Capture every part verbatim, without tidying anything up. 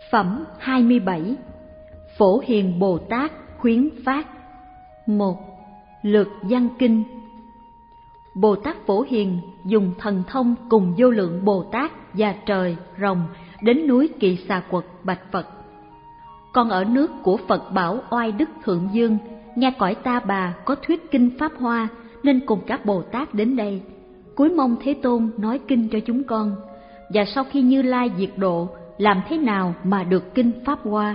Phẩm hai mươi bảy. Phổ Hiền Bồ Tát khuyến phát. Một. Lược văn kinh. Bồ Tát Phổ Hiền dùng thần thông cùng vô lượng Bồ Tát và trời, rồng đến núi Kỳ Xà Quật bạch Phật: Con ở nước của Phật Bảo Oai Đức Thượng Dương, nghe cõi Ta Bà có thuyết kinh Pháp Hoa, nên cùng các Bồ Tát đến đây, cúi mong Thế Tôn nói kinh cho chúng con. Và sau khi Như Lai diệt độ, làm thế nào mà được kinh Pháp Hoa?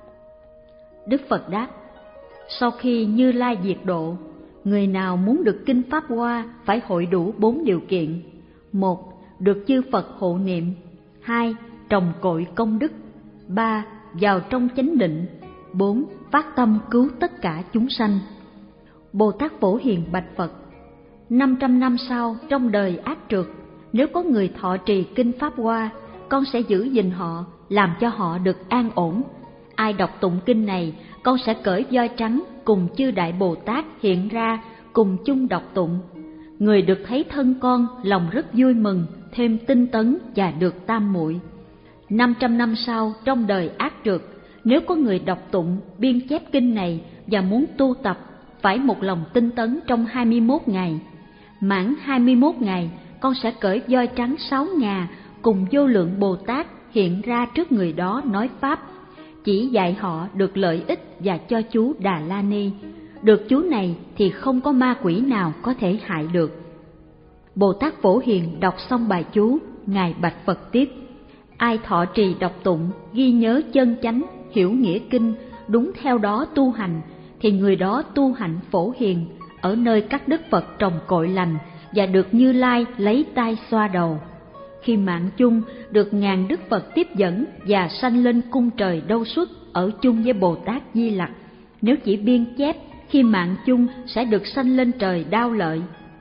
Đức Phật đáp: Sau khi Như Lai diệt độ, người nào muốn được kinh Pháp Hoa phải hội đủ bốn điều kiện: một. Được chư Phật hộ niệm. Hai. Trồng cội công đức. Ba. Vào trong chánh định. Bốn. Phát tâm cứu tất cả chúng sanh. Bồ Tát Phổ Hiền bạch Phật: Năm trăm năm sau, trong đời ác trượt, nếu có người thọ trì kinh Pháp Hoa, con sẽ giữ gìn họ, làm cho họ được an ổn. Ai đọc tụng kinh này, con sẽ cởi voi trắng cùng chư Đại Bồ Tát hiện ra, cùng chung đọc tụng. Người được thấy thân con, lòng rất vui mừng, thêm tinh tấn và được tam muội. Năm trăm năm sau, trong đời ác trượt, nếu có người đọc tụng, biên chép kinh này và muốn tu tập, phải một lòng tinh tấn trong hai mươi mốt ngày. Mãn hai mươi mốt ngày, con sẽ cởi voi trắng sáu ngà cùng vô lượng Bồ Tát hiện ra trước người đó nói Pháp, chỉ dạy họ được lợi ích và cho chú Đà La Ni. Được chú này thì không có ma quỷ nào có thể hại được. Bồ Tát Phổ Hiền đọc xong bài chú, Ngài bạch Phật tiếp: Ai thọ trì đọc tụng, ghi nhớ chân chánh, hiểu nghĩa kinh, đúng theo đó tu hành, thì người đó tu hạnh phổ hiền, ở nơi các đức Phật trồng cội lành, và được Như Lai lấy tay xoa đầu. Khi mạng chung, được ngàn đức Phật tiếp dẫn và sanh lên cung trời Đâu Xuất, ở chung với Bồ Tát Di Lặc. Nếu chỉ biên chép, khi mạng chung sẽ được sanh lên trời Đao Lợi.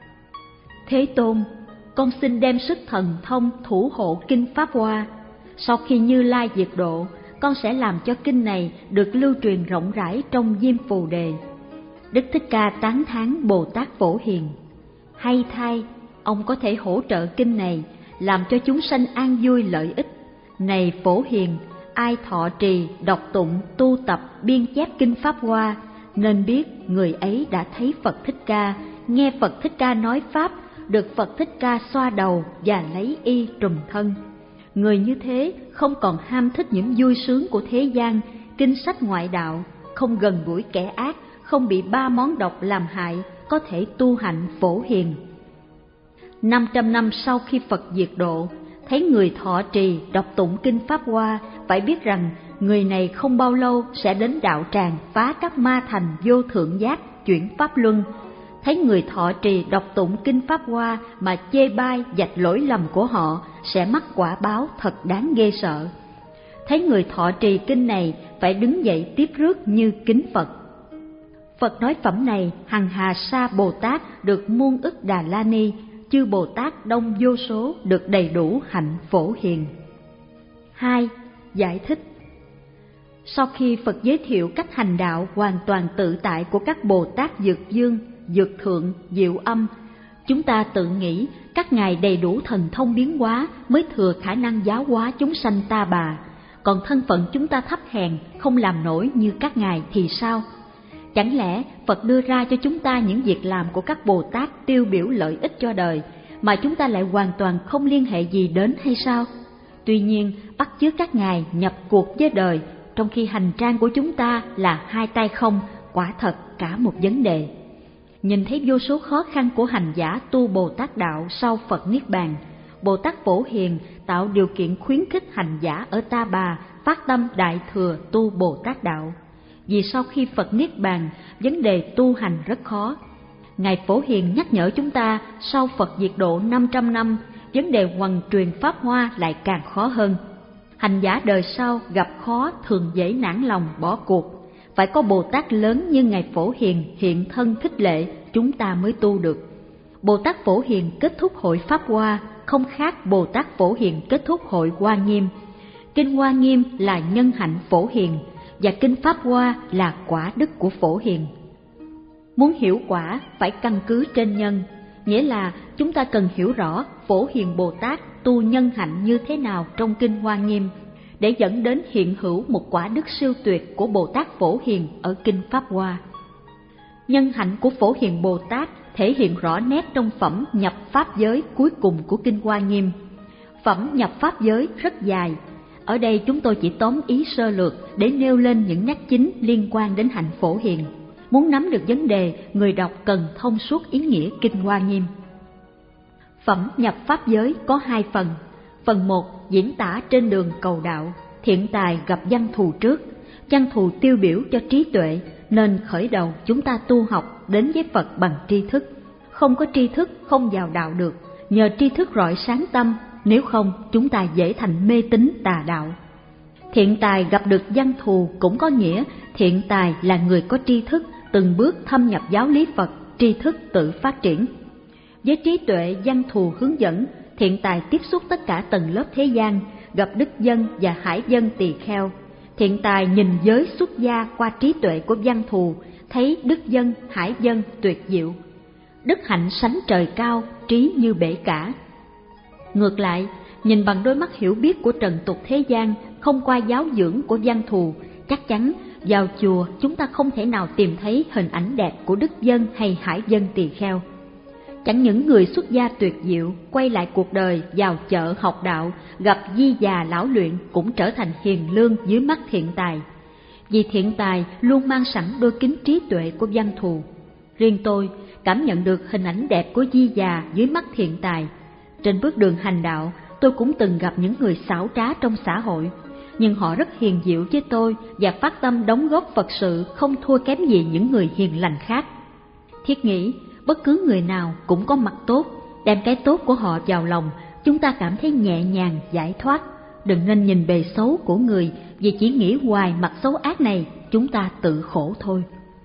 Thế Tôn, con xin đem sức thần thông thủ hộ kinh Pháp Hoa. Sau khi Như Lai diệt độ, con sẽ làm cho kinh này được lưu truyền rộng rãi trong Diêm Phù Đề. Đức Thích Ca tán thán Bồ Tát Phổ Hiền: Hay thay, ông có thể hỗ trợ kinh này, làm cho chúng sanh an vui lợi ích. Này Phổ Hiền, ai thọ trì, đọc tụng, tu tập, biên chép kinh Pháp Hoa, nên biết người ấy đã thấy Phật Thích Ca, nghe Phật Thích Ca nói Pháp, được Phật Thích Ca xoa đầu và lấy y trùm thân. Người như thế không còn ham thích những vui sướng của thế gian, kinh sách ngoại đạo, không gần gũi kẻ ác, không bị ba món độc làm hại, có thể tu hạnh phổ hiền. Năm trăm năm sau khi Phật diệt độ, thấy người thọ trì đọc tụng kinh Pháp Hoa, phải biết rằng người này không bao lâu sẽ đến đạo tràng phá các ma thành vô thượng giác, chuyển pháp luân. Thấy người thọ trì đọc tụng kinh Pháp Hoa mà chê bai vạch lỗi lầm của họ, sẽ mắc quả báo thật đáng ghê sợ. Thấy người thọ trì kinh này phải đứng dậy tiếp rước như kính Phật. Phật nói phẩm này, hằng hà sa Bồ Tát được muôn ức Đà La Ni, chư Bồ Tát đông vô số được đầy đủ hạnh phổ hiền. Hai. Giải thích. Sau khi Phật giới thiệu cách hành đạo hoàn toàn tự tại của các Bồ Tát Dược Dương, Dược Thượng, Diệu Âm, chúng ta tự nghĩ các ngài đầy đủ thần thông biến hóa mới thừa khả năng giáo hóa chúng sanh Ta Bà, còn thân phận chúng ta thấp hèn không làm nổi như các ngài thì sao? Chẳng lẽ Phật đưa ra cho chúng ta những việc làm của các Bồ Tát tiêu biểu lợi ích cho đời, mà chúng ta lại hoàn toàn không liên hệ gì đến hay sao? Tuy nhiên, bắt chước các ngài nhập cuộc với đời, trong khi hành trang của chúng ta là hai tay không, quả thật cả một vấn đề. Nhìn thấy vô số khó khăn của hành giả tu Bồ Tát đạo sau Phật Niết Bàn, Bồ Tát Phổ Hiền tạo điều kiện khuyến khích hành giả ở Ta Bà phát tâm đại thừa tu Bồ Tát đạo. Vì sau khi Phật Niết Bàn, vấn đề tu hành rất khó. Ngài Phổ Hiền nhắc nhở chúng ta sau Phật diệt độ năm trăm năm, vấn đề hoằng truyền Pháp Hoa lại càng khó hơn. Hành giả đời sau gặp khó thường dễ nản lòng bỏ cuộc. Phải có Bồ Tát lớn như Ngài Phổ Hiền hiện thân khích lệ, chúng ta mới tu được. Bồ Tát Phổ Hiền kết thúc hội Pháp Hoa không khác Bồ Tát Phổ Hiền kết thúc hội Hoa Nghiêm. Kinh Hoa Nghiêm là nhân hạnh Phổ Hiền, và kinh Pháp Hoa là quả đức của Phổ Hiền. Muốn hiểu quả phải căn cứ trên nhân, nghĩa là chúng ta cần hiểu rõ Phổ Hiền Bồ Tát tu nhân hạnh như thế nào trong kinh Hoa Nghiêm. để dẫn đến hiện hữu một quả đức siêu tuyệt của Bồ Tát Phổ Hiền ở Kinh Pháp Hoa. Nhân hạnh của Phổ Hiền Bồ Tát thể hiện rõ nét trong phẩm nhập pháp giới cuối cùng của Kinh Hoa Nghiêm. Phẩm nhập pháp giới rất dài, ở đây chúng tôi chỉ tóm ý sơ lược để nêu lên những nét chính liên quan đến hạnh Phổ Hiền. Muốn nắm được vấn đề, người đọc cần thông suốt ý nghĩa Kinh Hoa Nghiêm. Phẩm nhập pháp giới có hai phần. Phần một diễn tả trên đường cầu đạo, thiện tài gặp văn thù trước. Văn thù tiêu biểu cho trí tuệ, nên khởi đầu chúng ta tu học đến với Phật bằng tri thức. Không có tri thức không vào đạo được, nhờ tri thức rọi sáng tâm, nếu không chúng ta dễ thành mê tín tà đạo. Thiện tài gặp được văn thù cũng có nghĩa thiện tài là người có tri thức, từng bước thâm nhập giáo lý Phật, tri thức tự phát triển. Với trí tuệ văn thù hướng dẫn, thiện tài tiếp xúc tất cả tầng lớp thế gian, gặp đức dân và hải dân tỳ kheo. Thiện tài nhìn giới xuất gia qua trí tuệ của văn thù, thấy đức dân, hải dân tuyệt diệu. Đức hạnh sánh trời cao, trí như bể cả. Ngược lại, nhìn bằng đôi mắt hiểu biết của trần tục thế gian, không qua giáo dưỡng của văn thù, chắc chắn vào chùa chúng ta không thể nào tìm thấy hình ảnh đẹp của đức dân hay hải dân tỳ kheo. Chẳng những người xuất gia tuyệt diệu quay lại cuộc đời vào chợ học đạo, gặp di già lão luyện cũng trở thành hiền lương dưới mắt thiện tài. Vì thiện tài luôn mang sẵn đôi kính trí tuệ của văn thù. Riêng tôi cảm nhận được hình ảnh đẹp của di già dưới mắt thiện tài. Trên bước đường hành đạo, tôi cũng từng gặp những người xảo trá trong xã hội, nhưng họ rất hiền diệu với tôi và phát tâm đóng góp Phật sự không thua kém gì những người hiền lành khác. Thiết nghĩ, bất cứ người nào cũng có mặt tốt, đem cái tốt của họ vào lòng, chúng ta cảm thấy nhẹ nhàng, giải thoát. Đừng nên nhìn bề xấu của người, vì chỉ nghĩ hoài mặt xấu ác này, chúng ta tự khổ thôi.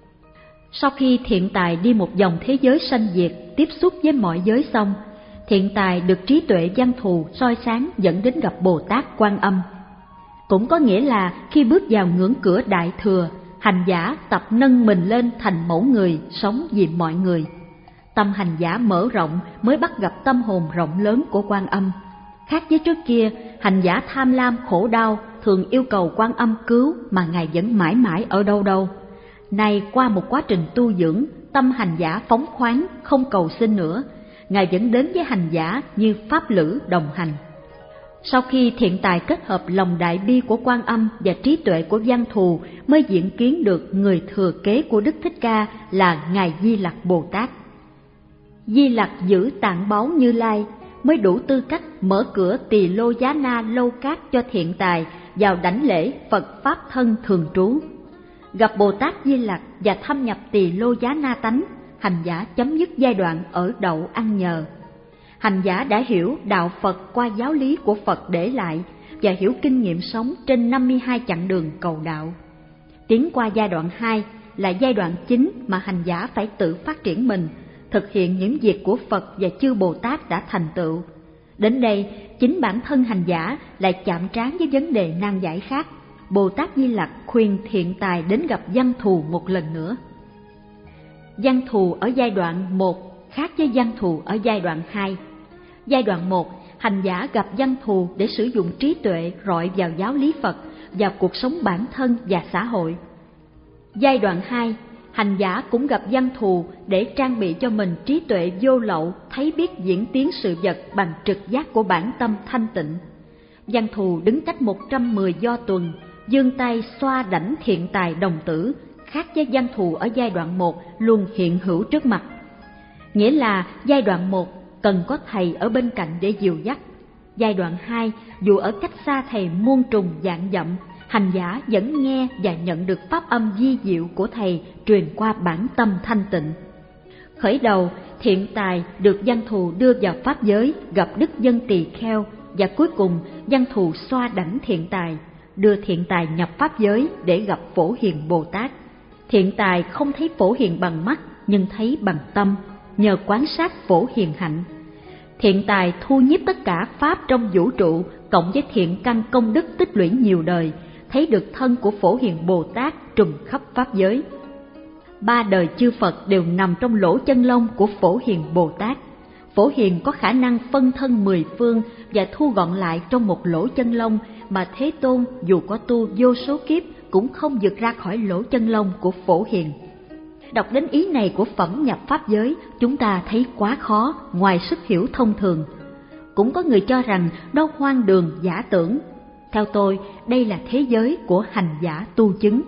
Sau khi thiện tài đi một vòng thế giới sanh diệt, tiếp xúc với mọi giới xong, thiện tài được trí tuệ văn thù soi sáng dẫn đến gặp Bồ Tát Quan Âm. Cũng có nghĩa là khi bước vào ngưỡng cửa Đại Thừa, hành giả tập nâng mình lên thành mẫu người, sống vì mọi người. Tâm hành giả mở rộng mới bắt gặp tâm hồn rộng lớn của Quan Âm. Khác với trước kia, hành giả tham lam khổ đau thường yêu cầu Quan Âm cứu mà Ngài vẫn mãi mãi ở đâu đâu. Nay qua một quá trình tu dưỡng, tâm hành giả phóng khoáng, không cầu xin nữa, Ngài vẫn đến với hành giả như pháp lữ đồng hành. Sau khi thiện tài kết hợp lòng đại bi của Quan Âm và trí tuệ của văn thù, mới diễn kiến được người thừa kế của Đức Thích Ca là Ngài Di Lặc Bồ Tát. Di Lặc giữ tạng báu Như Lai, mới đủ tư cách mở cửa Tỳ Lô Giá Na Lâu Cát cho thiện tài vào đảnh lễ Phật Pháp thân thường trú. Gặp Bồ Tát Di Lặc và thâm nhập Tỳ Lô Giá Na tánh, hành giả chấm dứt giai đoạn ở đậu ăn nhờ. Hành giả đã hiểu đạo Phật qua giáo lý của Phật để lại và hiểu kinh nghiệm sống trên năm mươi hai chặng đường cầu đạo. Tiến qua giai đoạn hai là giai đoạn chính mà hành giả phải tự phát triển mình, thực hiện những việc của Phật và chư Bồ Tát đã thành tựu. Đến đây, chính bản thân hành giả lại chạm trán với vấn đề nan giải khác. Bồ Tát Di Lặc khuyên thiện tài đến gặp văn thù một lần nữa. Văn thù ở giai đoạn một khác với văn thù ở giai đoạn hai. Giai đoạn một, hành giả gặp văn thù để sử dụng trí tuệ rọi vào giáo lý Phật, vào cuộc sống bản thân và xã hội. Giai đoạn hai, hành giả cũng gặp văn thù để trang bị cho mình trí tuệ vô lậu, thấy biết diễn tiến sự vật bằng trực giác của bản tâm thanh tịnh. Văn thù đứng cách một trăm mười do tuần, giương tay xoa đảnh thiện tài đồng tử, khác với văn thù ở giai đoạn một luôn hiện hữu trước mặt. Nghĩa là giai đoạn một cần có thầy ở bên cạnh để dìu dắt. Giai đoạn hai, dù ở cách xa thầy muôn trùng vạn dặm, hành giả vẫn nghe và nhận được pháp âm vi diệu của thầy truyền qua bản tâm thanh tịnh. Khởi đầu, thiện tài được văn thù đưa vào pháp giới, gặp đức dân tỳ kheo, và cuối cùng văn thù xoa đảnh thiện tài, đưa thiện tài nhập pháp giới để gặp Phổ Hiền Bồ Tát. Thiện tài không thấy Phổ Hiền bằng mắt, nhưng thấy bằng tâm, nhờ quan sát Phổ Hiền hạnh. Thiện tài thu nhiếp tất cả pháp trong vũ trụ, cộng với thiện căn công đức tích lũy nhiều đời, thấy được thân của Phổ Hiền Bồ Tát trùm khắp pháp giới. Ba đời chư Phật đều nằm trong lỗ chân lông của Phổ Hiền Bồ Tát. Phổ Hiền có khả năng phân thân mười phương và thu gọn lại trong một lỗ chân lông, mà Thế Tôn dù có tu vô số kiếp cũng không vượt ra khỏi lỗ chân lông của Phổ Hiền. Đọc đến ý này của phẩm nhập pháp giới, chúng ta thấy quá khó, ngoài sức hiểu thông thường. Cũng có người cho rằng đó hoang đường giả tưởng. Theo tôi, đây là thế giới của hành giả tu chứng.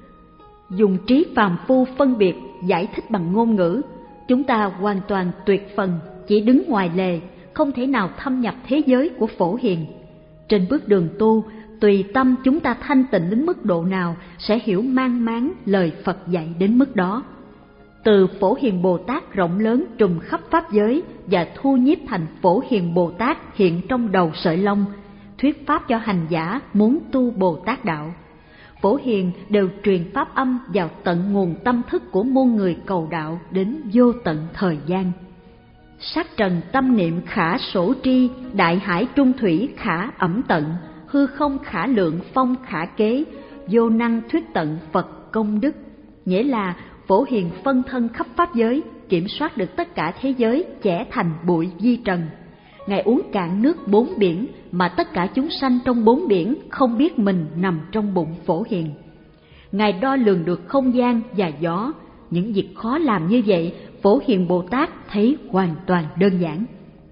Dùng trí phàm phu phân biệt, giải thích bằng ngôn ngữ, chúng ta hoàn toàn tuyệt phần, chỉ đứng ngoài lề, không thể nào thâm nhập thế giới của Phổ Hiền. Trên bước đường tu, tùy tâm chúng ta thanh tịnh đến mức độ nào sẽ hiểu mang máng lời Phật dạy đến mức đó. Từ Phổ Hiền Bồ Tát rộng lớn trùm khắp pháp giới và thu nhiếp thành Phổ Hiền Bồ Tát hiện trong đầu sợi lông, thuyết pháp cho hành giả muốn tu Bồ Tát đạo. Phổ Hiền đều truyền pháp âm vào tận nguồn tâm thức của muôn người cầu đạo đến vô tận thời gian. Sát trần tâm niệm khả sổ tri, đại hải trung thủy khả ẩm tận, hư không khả lượng phong khả kế, vô năng thuyết tận Phật công đức. Nghĩa là Phổ Hiền phân thân khắp pháp giới, kiểm soát được tất cả thế giới chẻ thành bụi di trần. Ngài uống cạn nước bốn biển mà tất cả chúng sanh trong bốn biển không biết mình nằm trong bụng Phổ Hiền. Ngài đo lường được không gian và gió. Những việc khó làm như vậy, Phổ Hiền Bồ Tát thấy hoàn toàn đơn giản.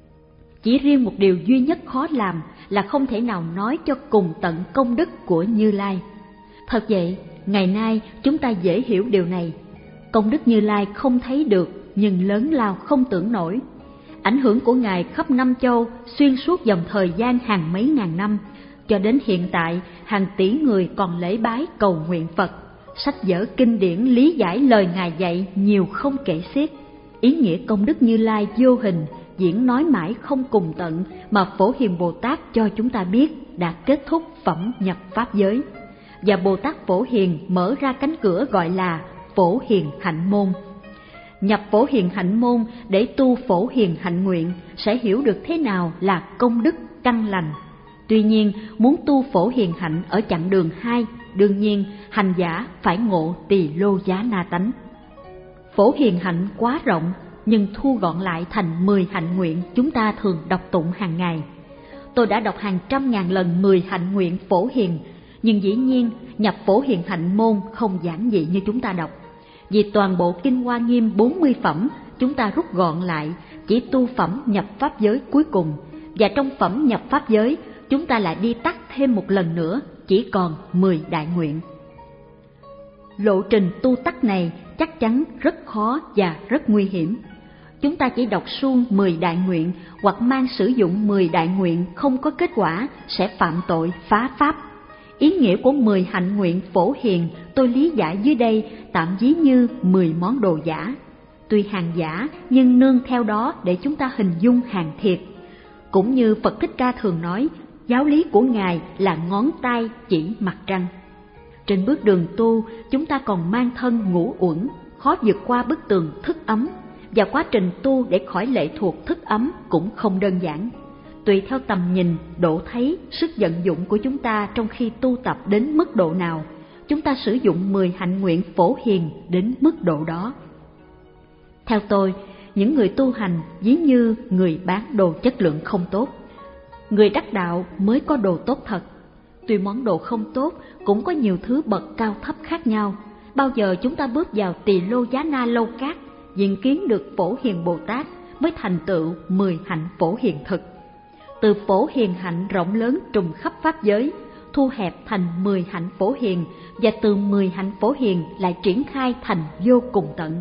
Chỉ riêng một điều duy nhất khó làm là không thể nào nói cho cùng tận công đức của Như Lai. Thật vậy, ngày nay chúng ta dễ hiểu điều này. Công đức Như Lai không thấy được nhưng lớn lao không tưởng nổi. Ảnh hưởng của Ngài khắp năm châu xuyên suốt dòng thời gian hàng mấy ngàn năm, cho đến hiện tại hàng tỷ người còn lễ bái cầu nguyện Phật. Sách vở kinh điển lý giải lời Ngài dạy nhiều không kể xiết. Ý nghĩa công đức Như Lai vô hình, diễn nói mãi không cùng tận mà Phổ Hiền Bồ Tát cho chúng ta biết đã kết thúc phẩm nhập pháp giới. Và Bồ Tát Phổ Hiền mở ra cánh cửa gọi là Phổ Hiền Hạnh Môn. Nhập Phổ Hiền Hạnh Môn để tu Phổ Hiền Hạnh Nguyện sẽ hiểu được thế nào là công đức căn lành. Tuy nhiên, muốn tu Phổ Hiền Hạnh ở chặng đường hai, đương nhiên hành giả phải ngộ Tỳ Lô Giá Na Tánh. Phổ Hiền Hạnh quá rộng, nhưng thu gọn lại thành mười hạnh nguyện chúng ta thường đọc tụng hàng ngày. Tôi đã đọc hàng trăm ngàn lần mười hạnh nguyện Phổ Hiền, nhưng dĩ nhiên nhập Phổ Hiền Hạnh Môn không giản dị như chúng ta đọc. Vì toàn bộ Kinh Hoa Nghiêm bốn mươi phẩm chúng ta rút gọn lại chỉ tu phẩm nhập pháp giới cuối cùng, và trong phẩm nhập pháp giới chúng ta lại đi tắt thêm một lần nữa, chỉ còn mười đại nguyện. Lộ trình tu tắt này chắc chắn rất khó và rất nguy hiểm. Chúng ta chỉ đọc suông mười đại nguyện hoặc mang sử dụng mười đại nguyện không có kết quả sẽ phạm tội phá pháp. Ý nghĩa của mười hạnh nguyện Phổ Hiền tôi lý giải dưới đây tạm ví như mười món đồ giả. Tuy hàng giả nhưng nương theo đó để chúng ta hình dung hàng thiệt. Cũng như Phật Thích Ca thường nói, giáo lý của Ngài là ngón tay chỉ mặt trăng. Trên bước đường tu, chúng ta còn mang thân ngũ uẩn, khó vượt qua bức tường thức ấm, và quá trình tu để khỏi lệ thuộc thức ấm cũng không đơn giản. Tùy theo tầm nhìn, độ thấy, sức vận dụng của chúng ta trong khi tu tập đến mức độ nào, chúng ta sử dụng mười hạnh nguyện Phổ Hiền đến mức độ đó. Theo tôi, những người tu hành ví như người bán đồ chất lượng không tốt. Người đắc đạo mới có đồ tốt thật. Tuy món đồ không tốt cũng có nhiều thứ bậc cao thấp khác nhau. Bao giờ chúng ta bước vào Tỳ Lô Giá Na Lâu Cát, diện kiến được Phổ Hiền Bồ Tát mới thành tựu mười hạnh Phổ Hiền thực. Từ Phổ Hiền hạnh rộng lớn trùm khắp pháp giới, thu hẹp thành mười hạnh Phổ Hiền, và từ mười hạnh Phổ Hiền lại triển khai thành vô cùng tận.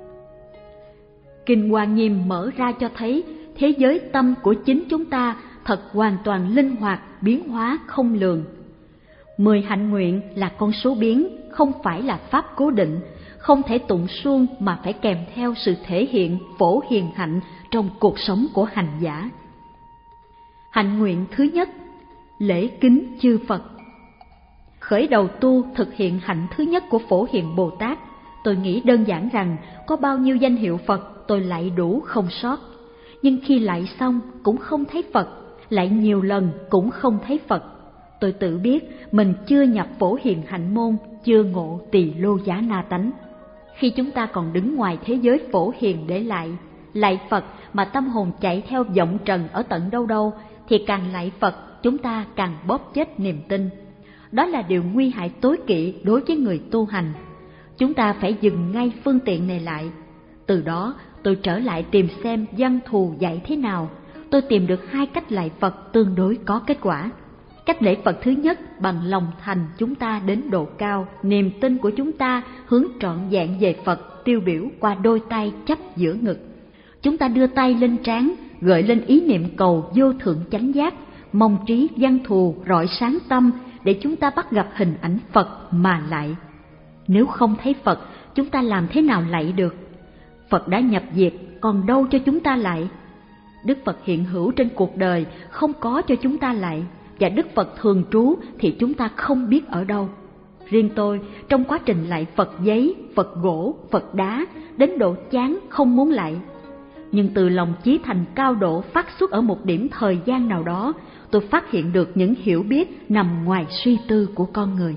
Kinh Hoa Nghiêm mở ra cho thấy thế giới tâm của chính chúng ta thật hoàn toàn linh hoạt, biến hóa không lường. Mười hạnh nguyện là con số biến, không phải là pháp cố định, không thể tụng suông mà phải kèm theo sự thể hiện Phổ Hiền hạnh trong cuộc sống của hành giả. Hạnh nguyện thứ nhất, lễ kính chư Phật. Khởi đầu tu thực hiện hạnh thứ nhất của Phổ Hiền Bồ Tát, tôi nghĩ đơn giản rằng có bao nhiêu danh hiệu Phật tôi lạy đủ không sót. Nhưng khi lạy xong cũng không thấy Phật, lạy nhiều lần cũng không thấy Phật. Tôi tự biết mình chưa nhập Phổ Hiền hạnh môn, chưa ngộ Tỳ Lô Giá Na tánh. Khi chúng ta còn đứng ngoài thế giới Phổ Hiền để lạy, lạy Phật mà tâm hồn chạy theo vọng trần ở tận đâu đâu, thì càng lạy Phật Phật, chúng ta càng bóp chết niềm tin. Đó là điều nguy hại tối kỵ đối với người tu hành. Chúng ta phải dừng ngay phương tiện này lại. Từ đó tôi trở lại tìm xem Văn Thù dạy thế nào. Tôi tìm được hai cách lạy Phật tương đối có kết quả. Cách lễ Phật thứ nhất, bằng lòng thành chúng ta đến độ cao, niềm tin của chúng ta hướng trọn vẹn về Phật tiêu biểu qua đôi tay chắp giữa ngực. Chúng ta đưa tay lên trán, gợi lên ý niệm cầu vô thượng chánh giác, mong trí Văn Thù rọi sáng tâm để chúng ta bắt gặp hình ảnh Phật mà lạy. Nếu không thấy Phật, chúng ta làm thế nào lạy được? Phật đã nhập diệt, còn đâu cho chúng ta lạy? Đức Phật hiện hữu trên cuộc đời không có cho chúng ta lạy, và Đức Phật thường trú thì chúng ta không biết ở đâu. Riêng tôi, trong quá trình lạy Phật giấy, Phật gỗ, Phật đá, đến độ chán không muốn lạy. Nhưng từ lòng chí thành cao độ phát xuất ở một điểm thời gian nào đó, tôi phát hiện được những hiểu biết nằm ngoài suy tư của con người.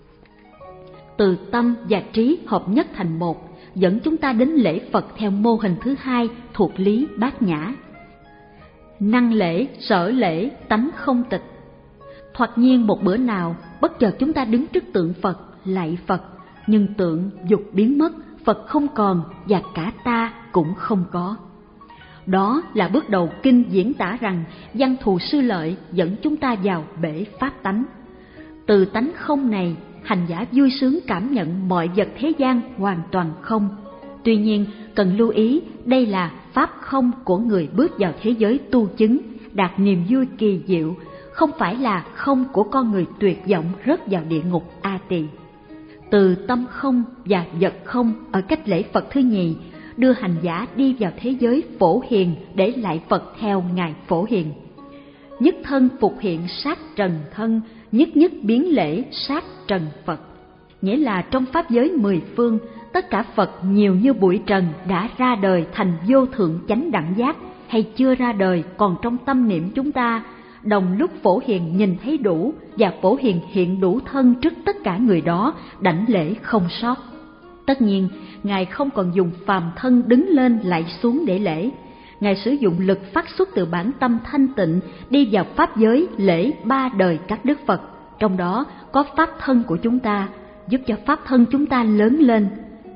Từ tâm và trí hợp nhất thành một, dẫn chúng ta đến lễ Phật theo mô hình thứ hai thuộc lý Bát Nhã. Năng lễ, sở lễ, tánh không tịch. Thoạt nhiên một bữa nào, bất chợt chúng ta đứng trước tượng Phật, lạy Phật, nhưng tượng dục biến mất, Phật không còn và cả ta cũng không có. Đó là bước đầu kinh diễn tả rằng Văn Thù Sư Lợi dẫn chúng ta vào bể pháp tánh. Từ tánh không này, hành giả vui sướng cảm nhận mọi vật thế gian hoàn toàn không. Tuy nhiên, cần lưu ý đây là pháp không của người bước vào thế giới tu chứng, đạt niềm vui kỳ diệu, không phải là không của con người tuyệt vọng rớt vào địa ngục A Tỳ. Từ tâm không và vật không ở cách lễ Phật thứ nhì, đưa hành giả đi vào thế giới Phổ Hiền để lạy Phật theo Ngài Phổ Hiền. Nhất thân phục hiện sát trần thân, nhất nhất biến lễ sát trần Phật. Nghĩa là trong pháp giới mười phương, tất cả Phật nhiều như bụi trần đã ra đời thành vô thượng chánh đẳng giác, hay chưa ra đời còn trong tâm niệm chúng ta, đồng lúc Phổ Hiền nhìn thấy đủ và Phổ Hiền hiện đủ thân trước tất cả người đó, đảnh lễ không sót. Tất nhiên, Ngài không còn dùng phàm thân đứng lên lạy xuống để lễ. Ngài sử dụng lực phát xuất từ bản tâm thanh tịnh đi vào pháp giới lễ ba đời các Đức Phật, trong đó có pháp thân của chúng ta, giúp cho pháp thân chúng ta lớn lên.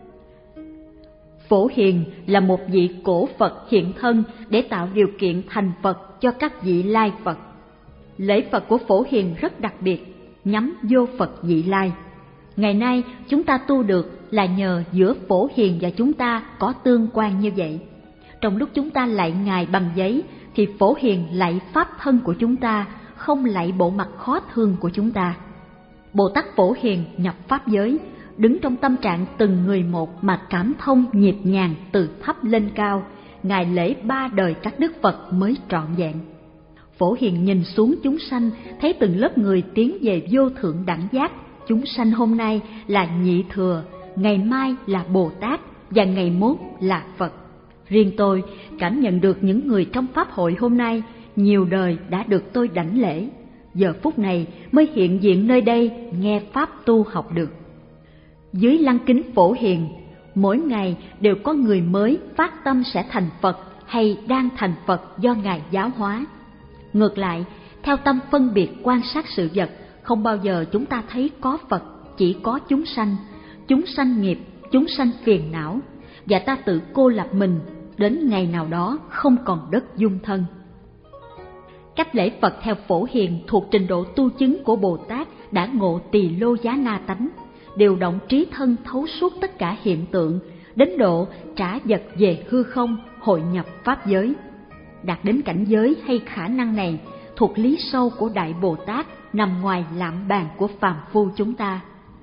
Phổ Hiền là một vị cổ Phật hiện thân để tạo điều kiện thành Phật cho các vị lai Phật. Lễ Phật của Phổ Hiền rất đặc biệt, nhắm vô Phật vị lai. Ngày nay chúng ta tu được là nhờ giữa Phổ Hiền và chúng ta có tương quan như vậy. Trong lúc chúng ta lạy Ngài bằng giấy thì Phổ Hiền lạy pháp thân của chúng ta, không lạy bộ mặt khó thương của chúng ta. Bồ Tát Phổ Hiền nhập pháp giới, đứng trong tâm trạng từng người một mà cảm thông nhịp nhàng từ thấp lên cao. Ngài lễ ba đời các Đức Phật mới trọn vẹn. Phổ Hiền nhìn xuống chúng sanh, thấy từng lớp người tiến về vô thượng đẳng giác. Chúng sanh hôm nay là nhị thừa, ngày mai là Bồ Tát và ngày mốt là Phật. Riêng tôi cảm nhận được những người trong pháp hội hôm nay nhiều đời đã được tôi đảnh lễ, giờ phút này mới hiện diện nơi đây nghe pháp tu học được. Dưới lăng kính Phổ Hiền, mỗi ngày đều có người mới phát tâm sẽ thành Phật hay đang thành Phật do Ngài giáo hóa. Ngược lại, theo tâm phân biệt quan sát sự vật, không bao giờ chúng ta thấy có Phật, chỉ có chúng sanh, chúng sanh nghiệp, chúng sanh phiền não, và ta tự cô lập mình, đến ngày nào đó không còn đất dung thân. Cách lễ Phật theo Phổ Hiền thuộc trình độ tu chứng của Bồ Tát đã ngộ Tỳ Lô Giá Na tánh, điều động trí thân thấu suốt tất cả hiện tượng, đến độ trả vật về hư không, hội nhập pháp giới. Đạt đến cảnh giới hay khả năng này thuộc lý sâu của Đại Bồ Tát, nằm ngoài lạm bàn của phàm phu chúng ta.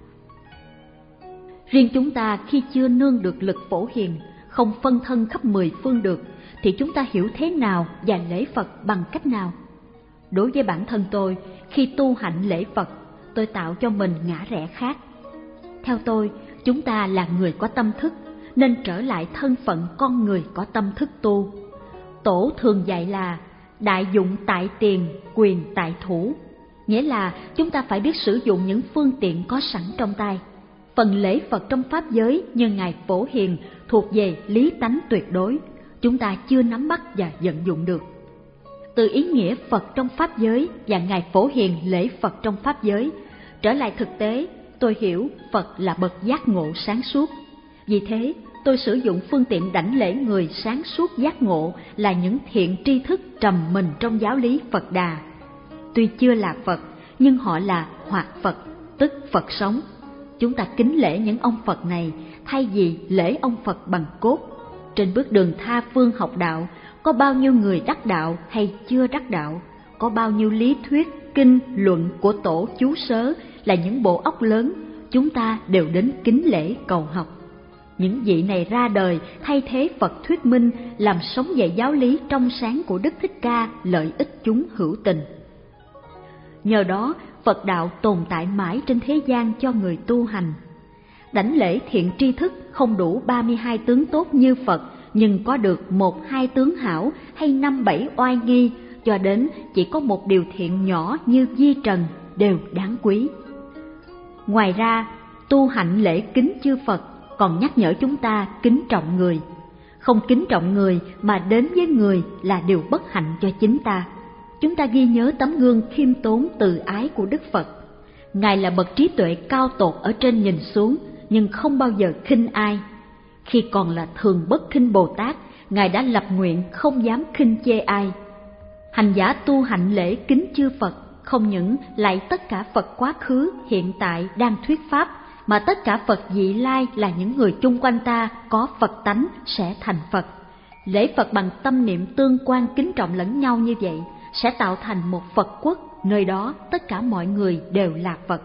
Riêng chúng ta khi chưa nương được lực Phổ Hiền, không phân thân khắp mười phương được, thì chúng ta hiểu thế nào và lễ Phật bằng cách nào? Đối với bản thân tôi, khi tu hạnh lễ Phật, tôi tạo cho mình ngã rẽ khác. Theo tôi, chúng ta là người có tâm thức, nên trở lại thân phận con người có tâm thức tu. Tổ thường dạy là đại dụng tại tiền, quyền tại thủ, nghĩa là chúng ta phải biết sử dụng những phương tiện có sẵn trong tay. Phần lễ Phật trong pháp giới như Ngài Phổ Hiền thuộc về lý tánh tuyệt đối, chúng ta chưa nắm bắt và vận dụng được. từ ý nghĩa Phật trong Pháp giới và Ngài Phổ Hiền lễ Phật trong Pháp giới, trở lại thực tế, tôi hiểu Phật là bậc giác ngộ sáng suốt. Vì thế, tôi sử dụng phương tiện đảnh lễ người sáng suốt giác ngộ là những thiện tri thức trầm mình trong giáo lý Phật Đà. Tuy chưa là Phật, nhưng họ là hoạt Phật, tức Phật sống. Chúng ta kính lễ những ông Phật này thay vì lễ ông Phật bằng cốt. Trên bước đường tha phương học đạo, có bao nhiêu người đắc đạo hay chưa đắc đạo, có bao nhiêu lý thuyết, kinh, luận của tổ chú sớ là những bộ óc lớn, chúng ta đều đến kính lễ cầu học. Những vị này ra đời thay thế Phật thuyết minh, làm sống dậy giáo lý trong sáng của Đức Thích Ca, lợi ích chúng hữu tình. Nhờ đó, Phật đạo tồn tại mãi trên thế gian cho người tu hành. Đảnh lễ thiện tri thức không đủ ba mươi hai tướng tốt như Phật, nhưng có được một hai tướng hảo hay năm bảy oai nghi, cho đến chỉ có một điều thiện nhỏ như vi trần đều đáng quý. Ngoài ra, tu hạnh lễ kính chư Phật còn nhắc nhở chúng ta kính trọng người. Không kính trọng người mà đến với người là điều bất hạnh cho chính ta. Chúng ta ghi nhớ tấm gương khiêm tốn từ ái của Đức Phật. Ngài là bậc trí tuệ cao tột ở trên nhìn xuống, nhưng không bao giờ khinh ai. Khi còn là Thường Bất Khinh Bồ Tát, Ngài đã lập nguyện không dám khinh chê ai. Hành giả tu hạnh lễ kính chư Phật không những lạy tất cả Phật quá khứ, hiện tại đang thuyết pháp, mà tất cả Phật vị lai là những người chung quanh ta có Phật tánh sẽ thành Phật. Lễ Phật bằng tâm niệm tương quan kính trọng lẫn nhau như vậy sẽ tạo thành một Phật quốc, nơi đó tất cả mọi người đều là Phật.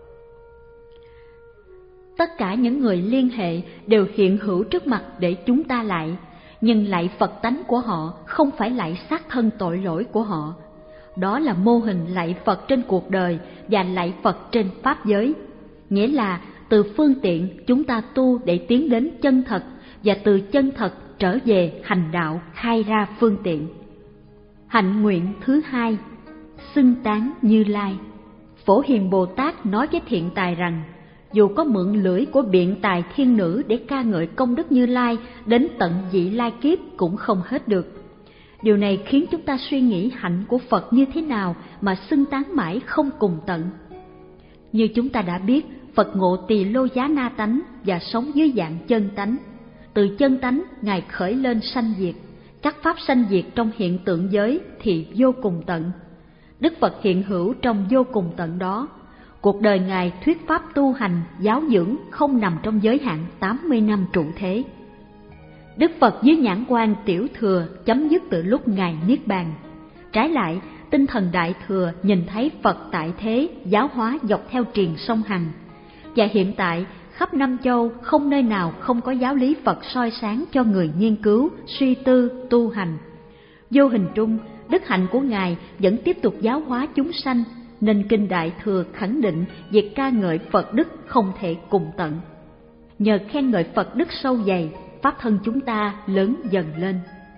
Tất cả những người liên hệ đều hiện hữu trước mặt để chúng ta lạy, nhưng lạy Phật tánh của họ không phải lạy xác thân tội lỗi của họ. Đó là mô hình lạy Phật trên cuộc đời và lạy Phật trên Pháp giới. Nghĩa là từ phương tiện chúng ta tu để tiến đến chân thật, và từ chân thật trở về hành đạo khai ra phương tiện. Hạnh nguyện thứ hai, xưng tán Như Lai. Phổ Hiền Bồ Tát nói với thiện tài rằng, dù có mượn lưỡi của biện tài thiên nữ để ca ngợi công đức Như Lai đến tận vị lai kiếp cũng không hết được. Điều này khiến chúng ta suy nghĩ hạnh của Phật như thế nào mà xưng tán mãi không cùng tận. Như chúng ta đã biết, Phật ngộ Tỳ Lô Giá Na tánh và sống dưới dạng chân tánh. Từ chân tánh, Ngài khởi lên sanh diệt. Các pháp sanh diệt trong hiện tượng giới thì vô cùng tận. Đức Phật hiện hữu trong vô cùng tận đó. Cuộc đời Ngài thuyết pháp tu hành, giáo dưỡng không nằm trong giới hạn tám mươi năm trụ thế. Đức Phật dưới nhãn quan tiểu thừa chấm dứt từ lúc Ngài Niết Bàn. Trái lại, tinh thần đại thừa nhìn thấy Phật tại thế giáo hóa dọc theo triền sông Hằng. Và hiện tại, khắp năm châu không nơi nào không có giáo lý Phật soi sáng cho người nghiên cứu, suy tư, tu hành. Vô hình trung, đức hạnh của Ngài vẫn tiếp tục giáo hóa chúng sanh, nên Kinh Đại Thừa khẳng định việc ca ngợi Phật đức không thể cùng tận. Nhờ khen ngợi Phật đức sâu dày, pháp thân chúng ta lớn dần lên.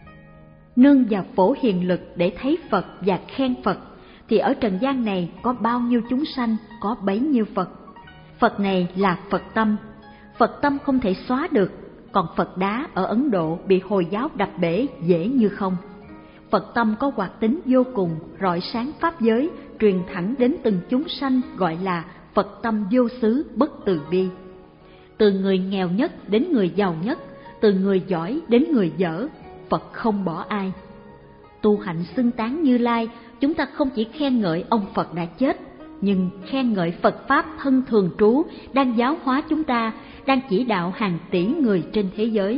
Nương vào phổ hiền lực để thấy Phật và khen Phật, thì ở trần gian này có bao nhiêu chúng sanh, có bấy nhiêu Phật. Phật này là Phật tâm. Phật tâm không thể xóa được, còn Phật đá ở Ấn Độ bị Hồi giáo đập bể dễ như không. Phật tâm có hoạt tính vô cùng, rọi sáng pháp giới, truyền thẳng đến từng chúng sanh, gọi là Phật tâm vô xứ bất từ bi. Từ người nghèo nhất đến người giàu nhất, từ người giỏi đến người dở, Phật không bỏ ai. Tu hạnh xưng tán Như Lai, chúng ta không chỉ khen ngợi ông Phật đã chết, nhưng khen ngợi Phật Pháp thân thường trú, đang giáo hóa chúng ta, đang chỉ đạo hàng tỷ người trên thế giới.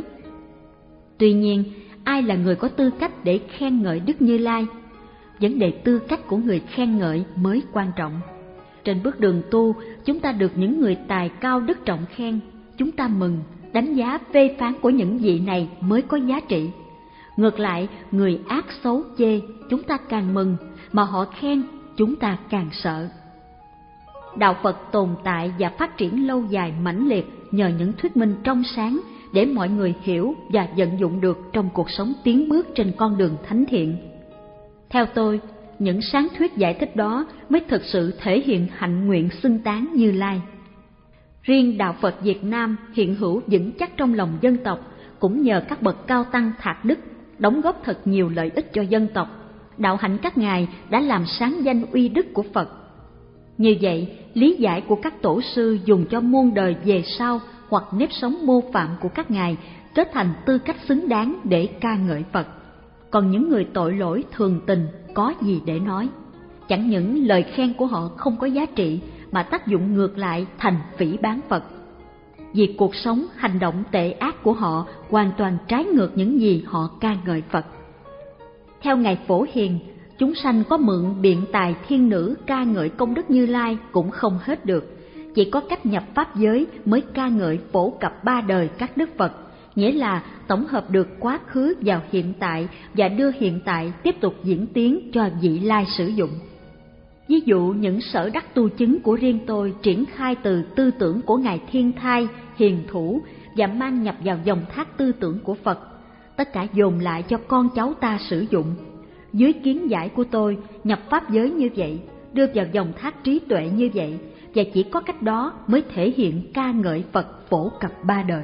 Tuy nhiên, ai là người có tư cách để khen ngợi Đức Như Lai? Vấn đề tư cách của người khen ngợi mới quan trọng. Trên bước đường tu, chúng ta được những người tài cao đức trọng khen, chúng ta mừng, đánh giá phê phán của những vị này mới có giá trị. Ngược lại, người ác xấu chê, chúng ta càng mừng, mà họ khen, chúng ta càng sợ. Đạo Phật tồn tại và phát triển lâu dài mãnh liệt nhờ những thuyết minh trong sáng để mọi người hiểu và vận dụng được trong cuộc sống tiến bước trên con đường thánh thiện. Theo tôi, những sáng thuyết giải thích đó mới thực sự thể hiện hạnh nguyện xưng tán Như Lai. Riêng Đạo Phật Việt Nam hiện hữu vững chắc trong lòng dân tộc cũng nhờ các bậc cao tăng thạc đức, đóng góp thật nhiều lợi ích cho dân tộc. đạo hạnh các ngài đã làm sáng danh uy đức của Phật. Như vậy, lý giải của các tổ sư dùng cho muôn đời về sau hoặc nếp sống mô phạm của các ngài trở thành tư cách xứng đáng để ca ngợi Phật. Còn những người tội lỗi thường tình có gì để nói? Chẳng những lời khen của họ không có giá trị mà tác dụng ngược lại thành phỉ báng Phật. Vì cuộc sống, hành động tệ ác của họ hoàn toàn trái ngược những gì họ ca ngợi Phật. Theo Ngài Phổ Hiền, chúng sanh có mượn biện tài thiên nữ ca ngợi công đức Như Lai cũng không hết được. Chỉ có cách nhập pháp giới mới ca ngợi phổ cập ba đời các đức Phật, nghĩa là tổng hợp được quá khứ vào hiện tại và đưa hiện tại tiếp tục diễn tiến cho vị lai sử dụng. Ví dụ những sở đắc tu chứng của riêng tôi triển khai từ tư tưởng của Ngài Thiên Thai, Hiền Thủ và mang nhập vào dòng thác tư tưởng của Phật. Tất cả dồn lại cho con cháu ta sử dụng. Dưới kiến giải của tôi, nhập pháp giới như vậy, đưa vào dòng thác trí tuệ như vậy, và chỉ có cách đó mới thể hiện ca ngợi Phật phổ cập ba đời.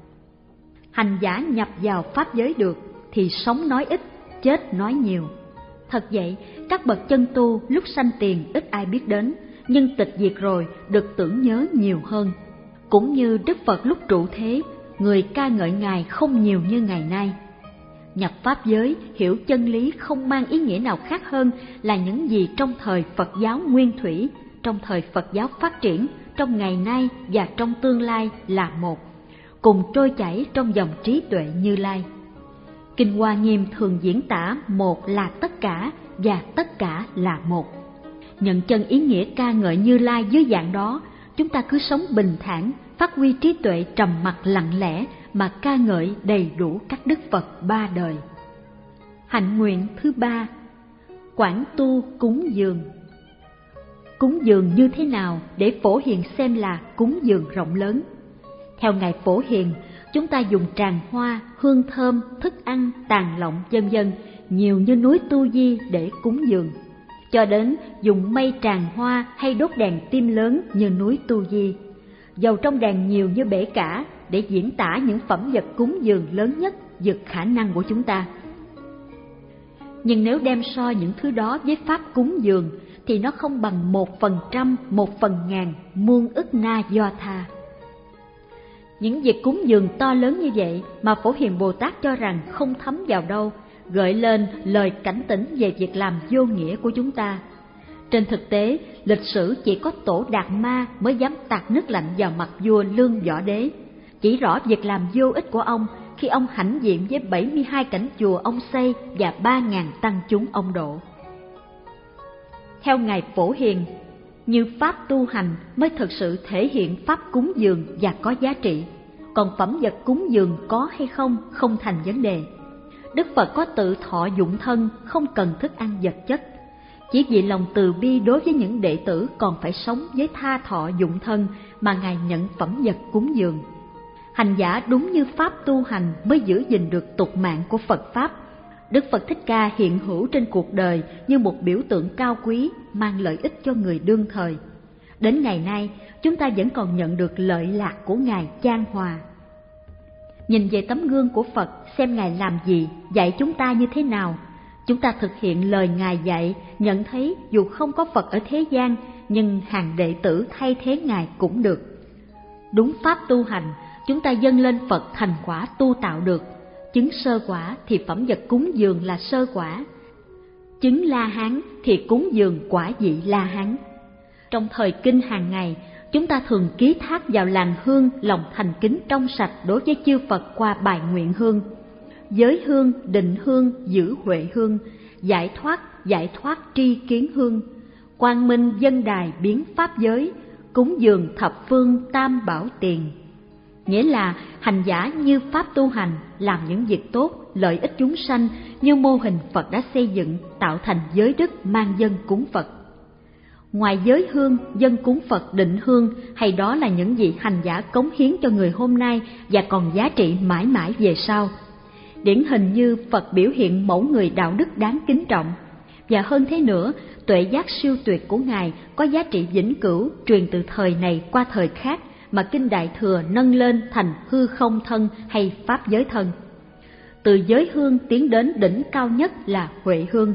Hành giả nhập vào pháp giới được thì sống nói ít, chết nói nhiều. Thật vậy, các bậc chân tu lúc sanh tiền ít ai biết đến, nhưng tịch diệt rồi được tưởng nhớ nhiều hơn. Cũng như Đức Phật lúc trụ thế, người ca ngợi Ngài không nhiều như ngày nay. Nhập pháp giới, hiểu chân lý không mang ý nghĩa nào khác hơn là những gì trong thời Phật giáo nguyên thủy, trong thời Phật giáo phát triển, trong ngày nay và trong tương lai là một, cùng trôi chảy trong dòng trí tuệ Như Lai. Kinh Hoa Nghiêm thường diễn tả một là tất cả và tất cả là một. Nhận chân ý nghĩa ca ngợi Như Lai dưới dạng đó, chúng ta cứ sống bình thản, phát huy trí tuệ trầm mặc lặng lẽ mà ca ngợi đầy đủ các đức Phật ba đời. Hạnh nguyện thứ ba, quảng tu cúng dường. Cúng dường như thế nào để Phổ Hiền xem là cúng dường rộng lớn? Theo Ngài Phổ Hiền, chúng ta dùng tràng hoa, hương thơm, thức ăn, tàn lọng vân vân nhiều như núi Tu Di để cúng dường, cho đến dùng mây tràng hoa hay đốt đèn tim lớn như núi Tu Di, dầu trong đèn nhiều như bể cả để diễn tả những phẩm vật cúng dường lớn nhất vượt khả năng của chúng ta. Nhưng nếu đem so những thứ đó với pháp cúng dường thì nó không bằng một phần trăm, một phần ngàn, muôn ức na do tha. Những việc cúng dường to lớn như vậy mà Phổ Hiền Bồ Tát cho rằng không thấm vào đâu, gợi lên lời cảnh tỉnh về việc làm vô nghĩa của chúng ta. Trên thực tế, lịch sử chỉ có Tổ Đạt Ma mới dám tạt nước lạnh vào mặt vua Lương Võ Đế, chỉ rõ việc làm vô ích của ông khi ông hãnh diện với bảy mươi hai cảnh chùa ông xây và ba nghìn tăng chúng ông độ. Theo Ngài Phổ Hiền, như pháp tu hành mới thực sự thể hiện pháp cúng dường và có giá trị, còn phẩm vật cúng dường có hay không không thành vấn đề. Đức Phật có tự thọ dụng thân, không cần thức ăn vật chất. Chỉ vì lòng từ bi đối với những đệ tử còn phải sống với tha thọ dụng thân mà Ngài nhận phẩm vật cúng dường. Hành giả đúng như pháp tu hành mới giữ gìn được tục mạng của Phật Pháp. Đức Phật Thích Ca hiện hữu trên cuộc đời như một biểu tượng cao quý, mang lợi ích cho người đương thời. Đến ngày nay, chúng ta vẫn còn nhận được lợi lạc của Ngài chan hòa. Nhìn về tấm gương của Phật, xem Ngài làm gì, dạy chúng ta như thế nào. Chúng ta thực hiện lời Ngài dạy, nhận thấy dù không có Phật ở thế gian, nhưng hàng đệ tử thay thế Ngài cũng được. Đúng pháp tu hành, chúng ta dâng lên Phật thành quả tu tạo được. Chứng sơ quả thì phẩm vật cúng dường là sơ quả. Chứng La Hán thì cúng dường quả vị La Hán. Trong thời kinh hàng ngày, chúng ta thường ký thác vào làn hương lòng thành kính trong sạch đối với chư Phật qua bài nguyện hương. Giới hương, định hương, giữ huệ hương, giải thoát, giải thoát tri kiến hương, quang minh dân đài biến pháp giới, cúng dường thập phương tam bảo tiền. Nghĩa là hành giả như pháp tu hành, làm những việc tốt, lợi ích chúng sanh như mô hình Phật đã xây dựng, tạo thành giới đức mang dân cúng Phật. Ngoài giới hương, dân cúng Phật định hương, hay đó là những gì hành giả cống hiến cho người hôm nay và còn giá trị mãi mãi về sau. Điển hình như Phật biểu hiện mẫu người đạo đức đáng kính trọng. Và hơn thế nữa, tuệ giác siêu tuyệt của Ngài có giá trị vĩnh cửu truyền từ thời này qua thời khác mà Kinh Đại Thừa nâng lên thành hư không thân hay pháp giới thân. Từ giới hương tiến đến đỉnh cao nhất là huệ hương,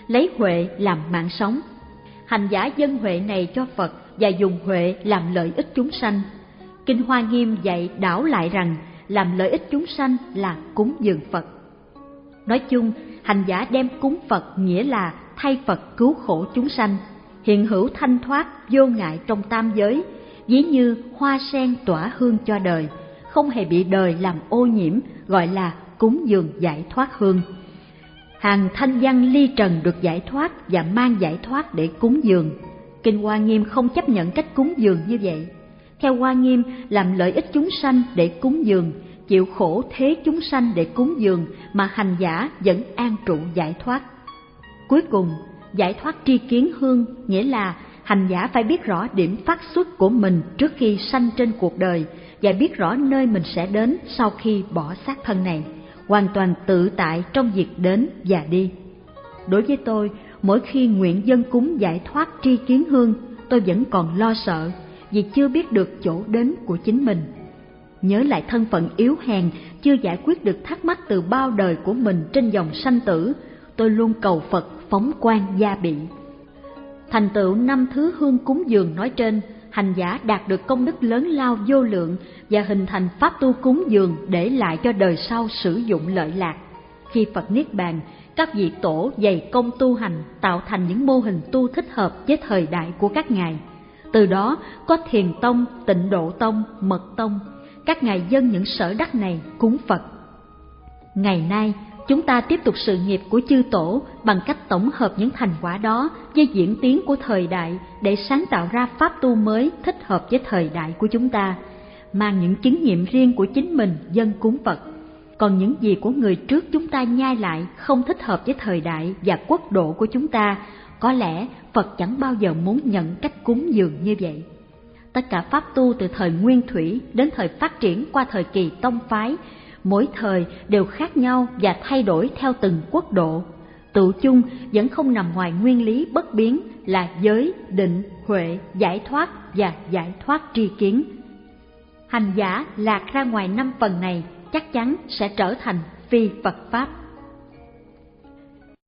lấy huệ làm mạng sống. Hành giả dâng huệ này cho Phật và dùng huệ làm lợi ích chúng sanh. Kinh Hoa Nghiêm dạy đảo lại rằng làm lợi ích chúng sanh là cúng dường Phật. Nói chung, hành giả đem cúng Phật nghĩa là thay Phật cứu khổ chúng sanh, hiện hữu thanh thoát vô ngại trong tam giới, ví như hoa sen tỏa hương cho đời, không hề bị đời làm ô nhiễm, gọi là cúng dường giải thoát hương. Hàng thanh văn ly trần được giải thoát và mang giải thoát để cúng dường. Kinh Hoa Nghiêm không chấp nhận cách cúng dường như vậy. Theo Hoa Nghiêm, làm lợi ích chúng sanh để cúng dường, chịu khổ thế chúng sanh để cúng dường mà hành giả vẫn an trụ giải thoát. Cuối cùng, giải thoát tri kiến hương nghĩa là hành giả phải biết rõ điểm phát xuất của mình trước khi sanh trên cuộc đời và biết rõ nơi mình sẽ đến sau khi bỏ xác thân này, hoàn toàn tự tại trong việc đến và đi. Đối với tôi, mỗi khi nguyện dâng cúng giải thoát tri kiến hương, tôi vẫn còn lo sợ vì chưa biết được chỗ đến của chính mình. Nhớ lại thân phận yếu hèn, chưa giải quyết được thắc mắc từ bao đời của mình trên dòng sanh tử, tôi luôn cầu Phật phóng quang gia bị. Thành tựu năm thứ hương cúng dường nói trên, hành giả đạt được công đức lớn lao vô lượng và hình thành pháp tu cúng dường để lại cho đời sau sử dụng lợi lạc. Khi Phật niết bàn, các vị tổ dày công tu hành tạo thành những mô hình tu thích hợp với thời đại của các ngài. Từ đó có Thiền Tông, Tịnh Độ Tông, Mật Tông. Các ngài dâng những sở đắc này cúng Phật. Ngày nay, chúng ta tiếp tục sự nghiệp của chư tổ bằng cách tổng hợp những thành quả đó với diễn tiến của thời đại để sáng tạo ra pháp tu mới thích hợp với thời đại của chúng ta, mang những chứng nghiệm riêng của chính mình dâng cúng Phật. Còn những gì của người trước chúng ta nhai lại không thích hợp với thời đại và quốc độ của chúng ta, có lẽ Phật chẳng bao giờ muốn nhận cách cúng dường như vậy. Tất cả pháp tu từ thời Nguyên Thủy đến thời phát triển qua thời kỳ tông phái, mỗi thời đều khác nhau và thay đổi theo từng quốc độ. Tựu chung vẫn không nằm ngoài nguyên lý bất biến là giới, định, huệ, giải thoát và giải thoát tri kiến. Hành giả lạc ra ngoài năm phần này chắc chắn sẽ trở thành phi Phật Pháp.